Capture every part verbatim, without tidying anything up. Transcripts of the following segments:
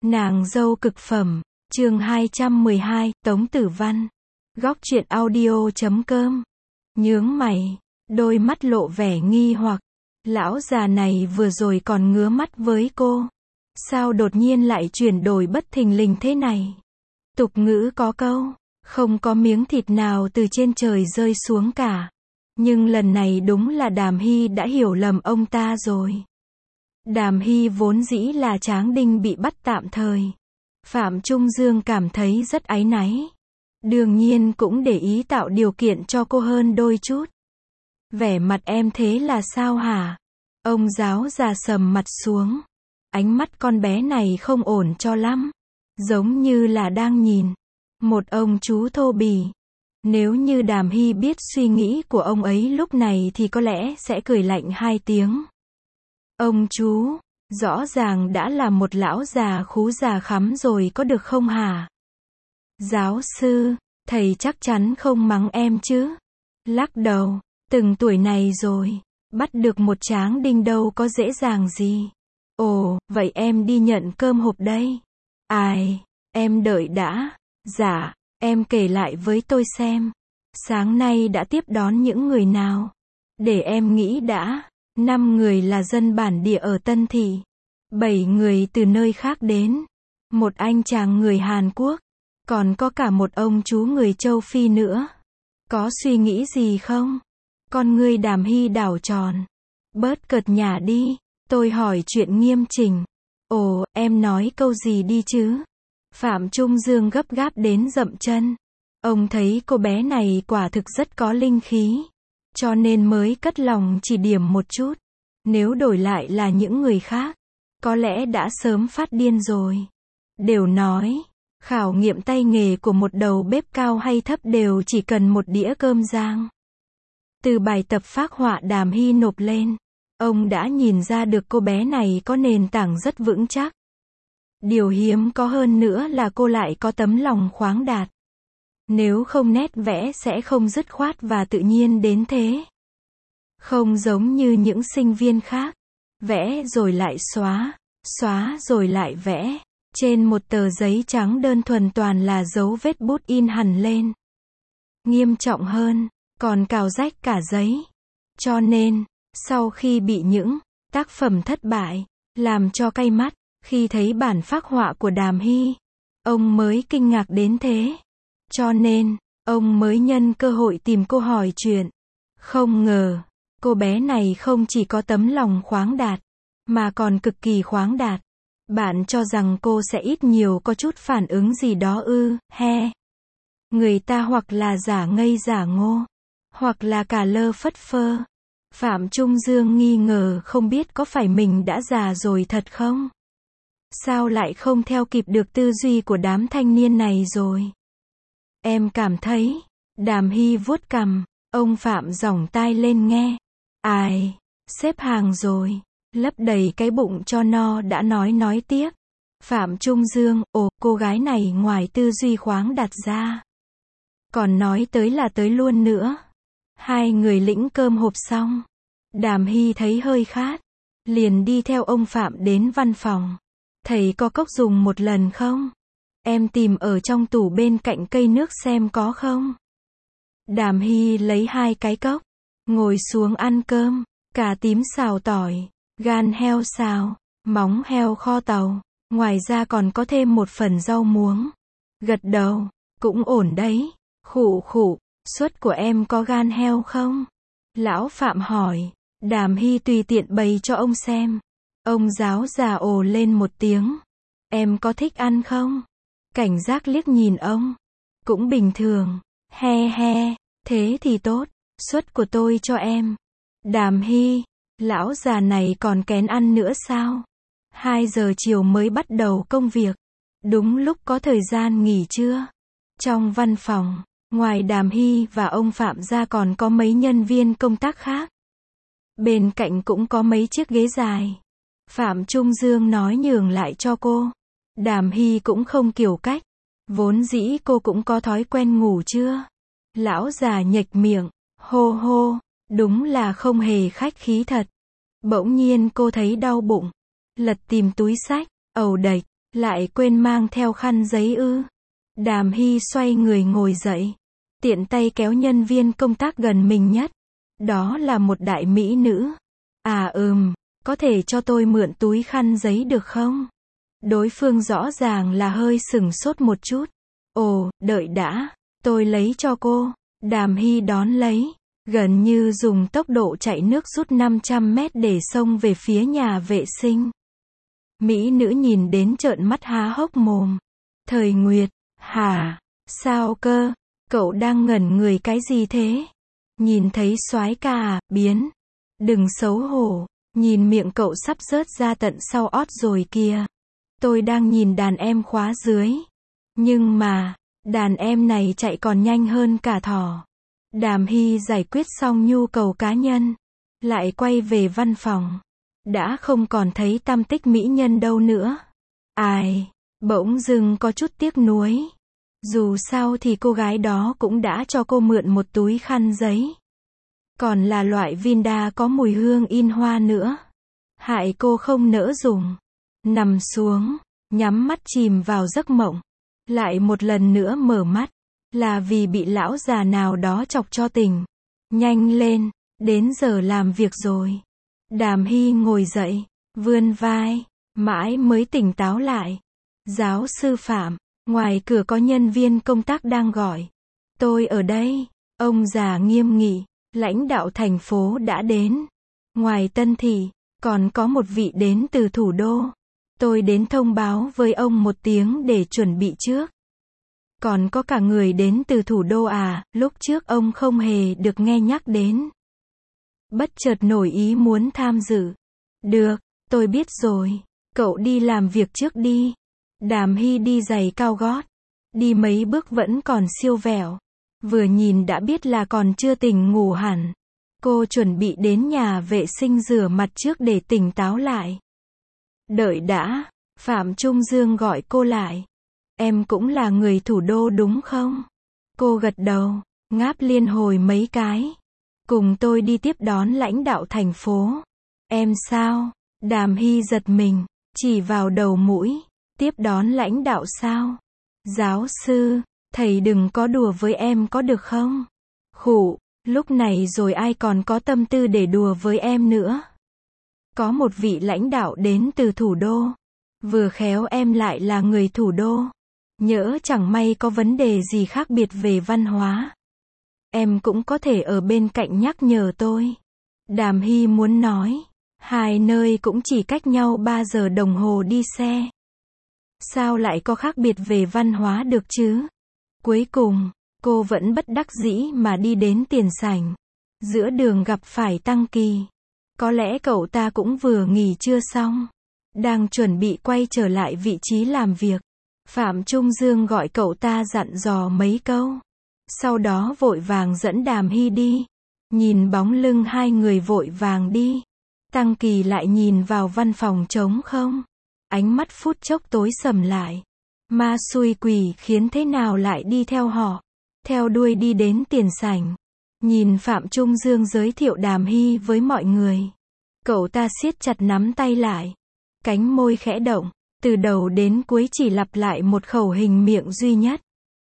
Nàng dâu cực phẩm, chương hai trăm mười hai, Tống Tử Văn. Góc truyện audio chấm com. Nhướng mày, đôi mắt lộ vẻ nghi hoặc. Lão già này vừa rồi còn ngứa mắt với cô. Sao đột nhiên lại chuyển đổi bất thình lình thế này? Tục ngữ có câu, không có miếng thịt nào từ trên trời rơi xuống cả. Nhưng lần này đúng là Đàm Hy đã hiểu lầm ông ta rồi. Đàm Hy vốn dĩ là Tráng Đinh bị bắt tạm thời. Phạm Trung Dương cảm thấy rất áy náy. Đương nhiên cũng để ý tạo điều kiện cho cô hơn đôi chút. Vẻ mặt em thế là sao hả? Ông giáo già sầm mặt xuống. Ánh mắt con bé này không ổn cho lắm. Giống như là đang nhìn một ông chú thô bỉ. Nếu như Đàm Hy biết suy nghĩ của ông ấy lúc này thì có lẽ sẽ cười lạnh hai tiếng. Ông chú, rõ ràng đã là một lão già khú già khắm rồi có được không hả? Giáo sư, thầy chắc chắn không mắng em chứ? Lắc đầu, từng tuổi này rồi, bắt được một Tráng Đinh đâu có dễ dàng gì. Ồ, vậy em đi nhận cơm hộp đây. Ai, em đợi đã. Dạ, em kể lại với tôi xem. Sáng nay đã tiếp đón những người nào? Để em nghĩ đã. Năm người là dân bản địa ở Tân Thị. Bảy người từ nơi khác đến. Một anh chàng người Hàn Quốc. Còn có cả một ông chú người châu Phi nữa. Có suy nghĩ gì không? Con ngươi Đàm Hy đảo tròn. Bớt cợt nhả đi. Tôi hỏi chuyện nghiêm chỉnh. Ồ, em nói câu gì đi chứ? Phạm Trung Dương gấp gáp đến dậm chân. Ông thấy cô bé này quả thực rất có linh khí. Cho nên mới cất lòng chỉ điểm một chút. Nếu đổi lại là những người khác, có lẽ đã sớm phát điên rồi. Đều nói, khảo nghiệm tay nghề của một đầu bếp cao hay thấp đều chỉ cần một đĩa cơm rang. Từ bài tập phác họa Đàm Hy nộp lên, ông đã nhìn ra được cô bé này có nền tảng rất vững chắc. Điều hiếm có hơn nữa là cô lại có tấm lòng khoáng đạt. Nếu không nét vẽ sẽ không dứt khoát và tự nhiên đến thế. Không giống như những sinh viên khác. Vẽ rồi lại xóa, xóa rồi lại vẽ. Trên một tờ giấy trắng đơn thuần toàn là dấu vết bút in hẳn lên. Nghiêm trọng hơn, còn cào rách cả giấy. Cho nên, sau khi bị những tác phẩm thất bại, làm cho cay mắt, khi thấy bản phác họa của Đàm Hy, ông mới kinh ngạc đến thế. Cho nên, ông mới nhân cơ hội tìm cô hỏi chuyện. Không ngờ, cô bé này không chỉ có tấm lòng khoáng đạt, mà còn cực kỳ khoáng đạt. Bạn cho rằng cô sẽ ít nhiều có chút phản ứng gì đó ư, he. Người ta hoặc là giả ngây giả ngô, hoặc là cả lơ phất phơ. Phạm Trung Dương nghi ngờ không biết có phải mình đã già rồi thật không? Sao lại không theo kịp được tư duy của đám thanh niên này rồi? Em cảm thấy, Đàm Hy vuốt cằm, ông Phạm giỏng tai lên nghe. Ai, xếp hàng rồi, lấp đầy cái bụng cho no đã nói nói tiếp. Phạm Trung Dương, ồ, cô gái này ngoài tư duy khoáng đạt ra. Còn nói tới là tới luôn nữa. Hai người lĩnh cơm hộp xong. Đàm Hy thấy hơi khát. Liền đi theo ông Phạm đến văn phòng. Thầy có cốc dùng một lần không? Em tìm ở trong tủ bên cạnh cây nước xem có không? Đàm Hy lấy hai cái cốc. Ngồi xuống ăn cơm. Cà tím xào tỏi. Gan heo xào. Móng heo kho tàu. Ngoài ra còn có thêm một phần rau muống. Gật đầu. Cũng ổn đấy. Khụ khụ. Suất của em có gan heo không? Lão Phạm hỏi. Đàm Hy tùy tiện bày cho ông xem. Ông giáo già ồ lên một tiếng. Em có thích ăn không? Cảnh giác liếc nhìn ông. Cũng bình thường. He he. Thế thì tốt. Suất của tôi cho em. Đàm Hy. Lão già này còn kén ăn nữa sao? Hai giờ chiều mới bắt đầu công việc. Đúng lúc có thời gian nghỉ trưa. Trong văn phòng, ngoài Đàm Hy và ông Phạm ra còn có mấy nhân viên công tác khác. Bên cạnh cũng có mấy chiếc ghế dài. Phạm Trung Dương nói nhường lại cho cô. Đàm Hy cũng không kiểu cách. Vốn dĩ cô cũng có thói quen ngủ trưa. Lão già nhếch miệng. Hô hô. Đúng là không hề khách khí thật. Bỗng nhiên cô thấy đau bụng. Lật tìm túi xách. Ầu đệch. Lại quên mang theo khăn giấy ư? Đàm Hy xoay người ngồi dậy. Tiện tay kéo nhân viên công tác gần mình nhất. Đó là một đại mỹ nữ. À ừm, có thể cho tôi mượn túi khăn giấy được không? Đối phương rõ ràng là hơi sửng sốt một chút. Ồ, đợi đã, tôi lấy cho cô. Đàm Hy đón lấy. Gần như dùng tốc độ chạy nước rút năm trăm mét để xông về phía nhà vệ sinh. Mỹ nữ nhìn đến trợn mắt há hốc mồm. Thời Nguyệt, hả? Sao cơ? Cậu đang ngẩn người cái gì thế? Nhìn thấy soái ca à, biến. Đừng xấu hổ, nhìn miệng cậu sắp rớt ra tận sau ót rồi kìa. Tôi đang nhìn đàn em khóa dưới. Nhưng mà, đàn em này chạy còn nhanh hơn cả thỏ. Đàm Hy giải quyết xong nhu cầu cá nhân. Lại quay về văn phòng. Đã không còn thấy tăm tích mỹ nhân đâu nữa. Ai, bỗng dưng có chút tiếc nuối. Dù sao thì cô gái đó cũng đã cho cô mượn một túi khăn giấy. Còn là loại Vinda có mùi hương in hoa nữa. Hại cô không nỡ dùng. Nằm xuống, nhắm mắt chìm vào giấc mộng. Lại một lần nữa mở mắt. Là vì bị lão già nào đó chọc cho tỉnh. Nhanh lên, đến giờ làm việc rồi. Đàm Hy ngồi dậy, vươn vai, mãi mới tỉnh táo lại. Giáo sư Phạm, ngoài cửa có nhân viên công tác đang gọi. Tôi ở đây. Ông già nghiêm nghị, lãnh đạo thành phố đã đến. Ngoài Tân Thị, còn có một vị đến từ thủ đô. Tôi đến thông báo với ông một tiếng để chuẩn bị trước. Còn có cả người đến từ thủ đô à, lúc trước ông không hề được nghe nhắc đến. Bất chợt nổi ý muốn tham dự. Được, tôi biết rồi. Cậu đi làm việc trước đi. Đàm Hy đi giày cao gót. Đi mấy bước vẫn còn siêu vẹo. Vừa nhìn đã biết là còn chưa tỉnh ngủ hẳn. Cô chuẩn bị đến nhà vệ sinh rửa mặt trước để tỉnh táo lại. Đợi đã, Phạm Trung Dương gọi cô lại. Em cũng là người thủ đô đúng không? Cô gật đầu, ngáp liên hồi mấy cái. Cùng tôi đi tiếp đón lãnh đạo thành phố. Em sao? Đàm Hy giật mình, chỉ vào đầu mũi. Tiếp đón lãnh đạo sao? Giáo sư, thầy đừng có đùa với em có được không? Khụ, lúc này rồi ai còn có tâm tư để đùa với em nữa? Có một vị lãnh đạo đến từ thủ đô. Vừa khéo em lại là người thủ đô. Nhỡ chẳng may có vấn đề gì khác biệt về văn hóa. Em cũng có thể ở bên cạnh nhắc nhở tôi. Đàm Hy muốn nói. Hai nơi cũng chỉ cách nhau ba giờ đồng hồ đi xe. Sao lại có khác biệt về văn hóa được chứ? Cuối cùng, cô vẫn bất đắc dĩ mà đi đến tiền sảnh. Giữa đường gặp phải Tăng Kỳ. Có lẽ cậu ta cũng vừa nghỉ trưa xong. Đang chuẩn bị quay trở lại vị trí làm việc. Phạm Trung Dương gọi cậu ta dặn dò mấy câu. Sau đó vội vàng dẫn Đàm Hy đi. Nhìn bóng lưng hai người vội vàng đi. Tăng Kỳ lại nhìn vào văn phòng trống không. Ánh mắt phút chốc tối sầm lại. Ma xui quỷ khiến thế nào lại đi theo họ. Theo đuôi đi đến tiền sảnh. Nhìn Phạm Trung Dương giới thiệu Đàm Hy với mọi người. Cậu ta siết chặt nắm tay lại. Cánh môi khẽ động. Từ đầu đến cuối chỉ lặp lại một khẩu hình miệng duy nhất.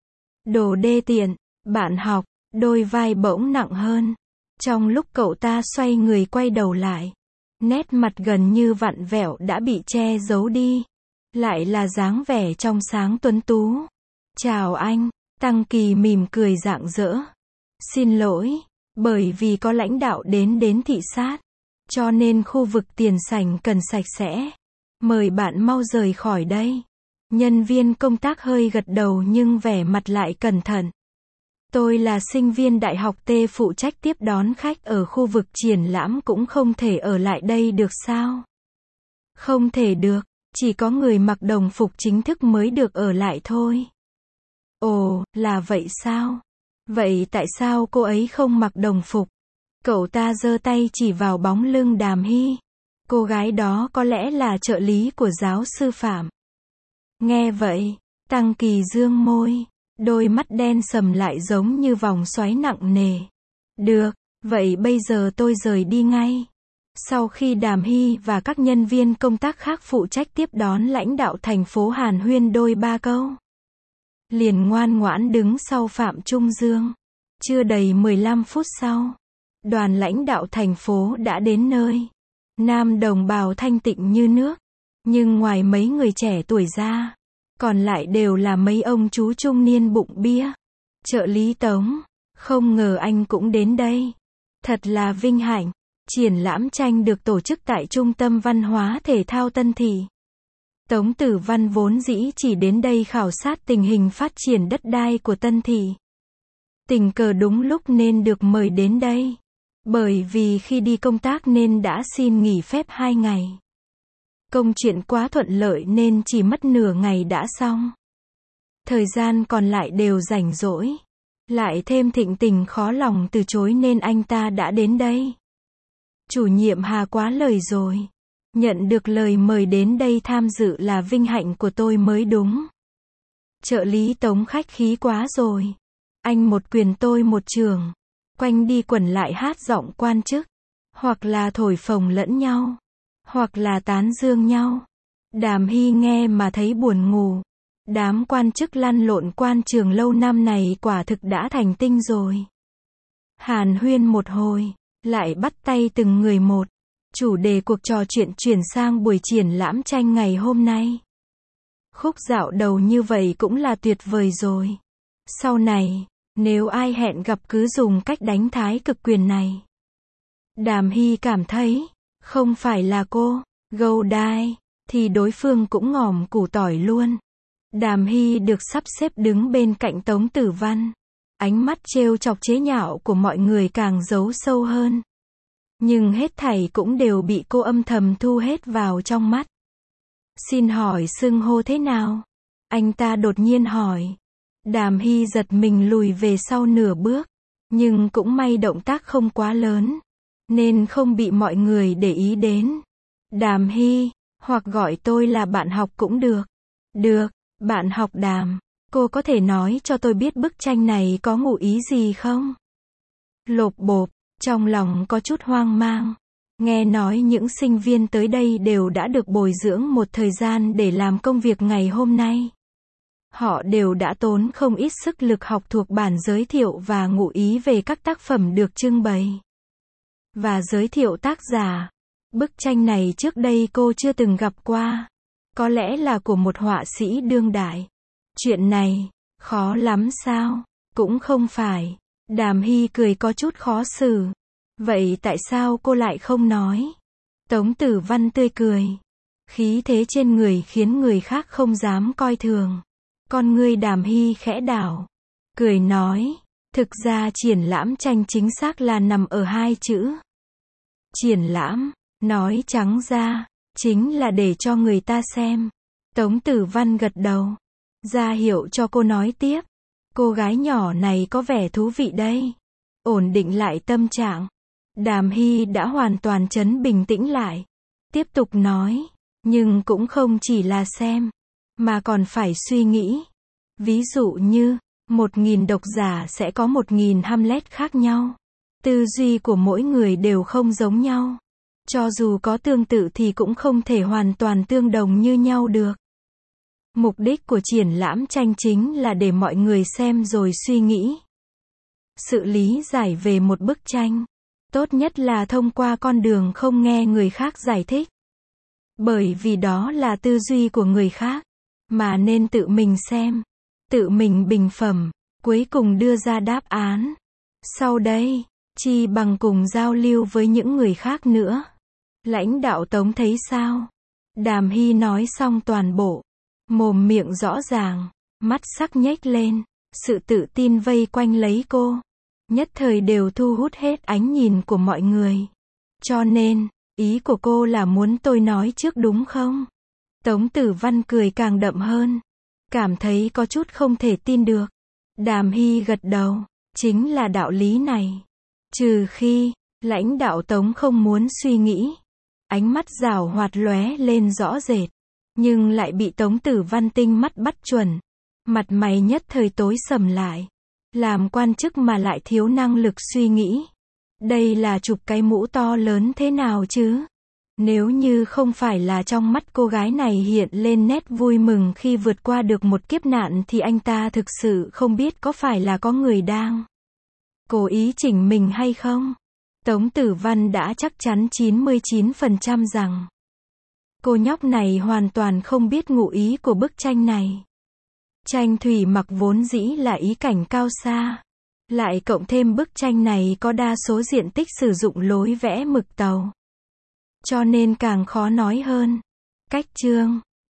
Đồ đê tiện, bạn học, đôi vai bỗng nặng hơn. Trong lúc cậu ta xoay người quay đầu lại. Nét mặt gần như vặn vẹo đã bị che giấu đi. Lại là dáng vẻ trong sáng tuấn tú. Chào anh, Tăng Kỳ mỉm cười rạng rỡ. Xin lỗi, bởi vì có lãnh đạo đến đến thị sát. Cho nên khu vực tiền sảnh cần sạch sẽ. Mời bạn mau rời khỏi đây. Nhân viên công tác hơi gật đầu nhưng vẻ mặt lại cẩn thận. Tôi là sinh viên đại học T phụ trách tiếp đón khách ở khu vực triển lãm cũng không thể ở lại đây được sao? Không thể được, chỉ có người mặc đồng phục chính thức mới được ở lại thôi. Ồ, là vậy sao? Vậy tại sao cô ấy không mặc đồng phục? Cậu ta giơ tay chỉ vào bóng lưng Đàm Hy. Cô gái đó có lẽ là trợ lý của giáo sư Phạm. Nghe vậy, Tăng Kỳ dương môi. Đôi mắt đen sầm lại giống như vòng xoáy nặng nề. Được, vậy bây giờ tôi rời đi ngay. Sau khi Đàm Hy và các nhân viên công tác khác phụ trách tiếp đón lãnh đạo thành phố hàn huyên đôi ba câu, liền ngoan ngoãn đứng sau Phạm Trung Dương. Chưa đầy mười lăm phút sau, đoàn lãnh đạo thành phố đã đến nơi. Nam đồng bào thanh tịnh như nước, nhưng ngoài mấy người trẻ tuổi ra, còn lại đều là mấy ông chú trung niên bụng bia. Trợ lý Tống, không ngờ anh cũng đến đây. Thật là vinh hạnh. Triển lãm tranh được tổ chức tại Trung tâm Văn hóa Thể thao Tân Thị. Tống Tử Văn vốn dĩ chỉ đến đây khảo sát tình hình phát triển đất đai của Tân Thị. Tình cờ đúng lúc nên được mời đến đây. Bởi vì khi đi công tác nên đã xin nghỉ phép hai ngày. Công chuyện quá thuận lợi nên chỉ mất nửa ngày đã xong. Thời gian còn lại đều rảnh rỗi. Lại thêm Thịnh Tình khó lòng từ chối nên anh ta đã đến đây. Chủ nhiệm Hà quá lời rồi. Nhận được lời mời đến đây tham dự là vinh hạnh của tôi mới đúng. Trợ lý Tống khách khí quá rồi. Anh một quyền tôi một trường. Quanh đi quẩn lại hát giọng quan chức. Hoặc là thổi phồng lẫn nhau. Hoặc là tán dương nhau. Đàm Hy nghe mà thấy buồn ngủ. Đám quan chức lăn lộn quan trường lâu năm này quả thực đã thành tinh rồi. Hàn huyên một hồi, lại bắt tay từng người một. Chủ đề cuộc trò chuyện chuyển sang buổi triển lãm tranh ngày hôm nay. Khúc dạo đầu như vậy cũng là tuyệt vời rồi. Sau này, nếu ai hẹn gặp cứ dùng cách đánh thái cực quyền này. Đàm Hy cảm thấy, không phải là cô, gâu đai, thì đối phương cũng ngòm củ tỏi luôn. Đàm Hy được sắp xếp đứng bên cạnh Tống Tử Văn. Ánh mắt trêu chọc chế nhạo của mọi người càng giấu sâu hơn. Nhưng hết thảy cũng đều bị cô âm thầm thu hết vào trong mắt. Xin hỏi xưng hô thế nào? Anh ta đột nhiên hỏi. Đàm Hy giật mình lùi về sau nửa bước. Nhưng cũng may động tác không quá lớn. Nên không bị mọi người để ý đến. Đàm Hy, hoặc gọi tôi là bạn học cũng được. Được, bạn học Đàm. Cô có thể nói cho tôi biết bức tranh này có ngụ ý gì không? Lộp bộp, trong lòng có chút hoang mang. Nghe nói những sinh viên tới đây đều đã được bồi dưỡng một thời gian để làm công việc ngày hôm nay. Họ đều đã tốn không ít sức lực học thuộc bản giới thiệu và ngụ ý về các tác phẩm được trưng bày. Và giới thiệu tác giả. Bức tranh này trước đây cô chưa từng gặp qua. Có lẽ là của một họa sĩ đương đại. Chuyện này, khó lắm sao? Cũng không phải. Đàm Hy cười có chút khó xử. Vậy tại sao cô lại không nói? Tống Tử Văn tươi cười. Khí thế trên người khiến người khác không dám coi thường. Con ngươi Đàm Hy khẽ đảo. Cười nói. Thực ra triển lãm tranh chính xác là nằm ở hai chữ. Triển lãm, nói trắng ra, chính là để cho người ta xem. Tống Tử Văn gật đầu. Ra hiệu cho cô nói tiếp. Cô gái nhỏ này có vẻ thú vị đây. Ổn định lại tâm trạng. Đàm Hy đã hoàn toàn trấn bình tĩnh lại. Tiếp tục nói. Nhưng cũng không chỉ là xem. Mà còn phải suy nghĩ. Ví dụ như, một nghìn độc giả sẽ có một nghìn Hamlet khác nhau. Tư duy của mỗi người đều không giống nhau. Cho dù có tương tự thì cũng không thể hoàn toàn tương đồng như nhau được. Mục đích của triển lãm tranh chính là để mọi người xem rồi suy nghĩ. Sự lý giải về một bức tranh. Tốt nhất là thông qua con đường không nghe người khác giải thích. Bởi vì đó là tư duy của người khác. Mà nên tự mình xem. Tự mình bình phẩm. Cuối cùng đưa ra đáp án. Sau đây, chi bằng cùng giao lưu với những người khác nữa. Lãnh đạo Tống thấy sao? Đàm Hy nói xong toàn bộ. Mồm miệng rõ ràng. Mắt sắc nhếch lên. Sự tự tin vây quanh lấy cô. Nhất thời đều thu hút hết ánh nhìn của mọi người. Cho nên, ý của cô là muốn tôi nói trước đúng không? Tống Tử Văn cười càng đậm hơn. Cảm thấy có chút không thể tin được. Đàm Hy gật đầu. Chính là đạo lý này. Trừ khi, lãnh đạo Tống không muốn suy nghĩ. Ánh mắt giảo hoạt lóe lên rõ rệt. Nhưng lại bị Tống Tử Văn tinh mắt bắt chuẩn. Mặt mày nhất thời tối sầm lại. Làm quan chức mà lại thiếu năng lực suy nghĩ. Đây là chụp cái mũ to lớn thế nào chứ? Nếu như không phải là trong mắt cô gái này hiện lên nét vui mừng khi vượt qua được một kiếp nạn thì anh ta thực sự không biết có phải là có người đang cố ý chỉnh mình hay không. Tống Tử Văn đã chắc chắn chín mươi chín phần trăm rằng cô nhóc này hoàn toàn không biết ngụ ý của bức tranh này. Tranh thủy mặc vốn dĩ là ý cảnh cao xa. Lại cộng thêm bức tranh này có đa số diện tích sử dụng lối vẽ mực tàu. Cho nên càng khó nói hơn. Cách chương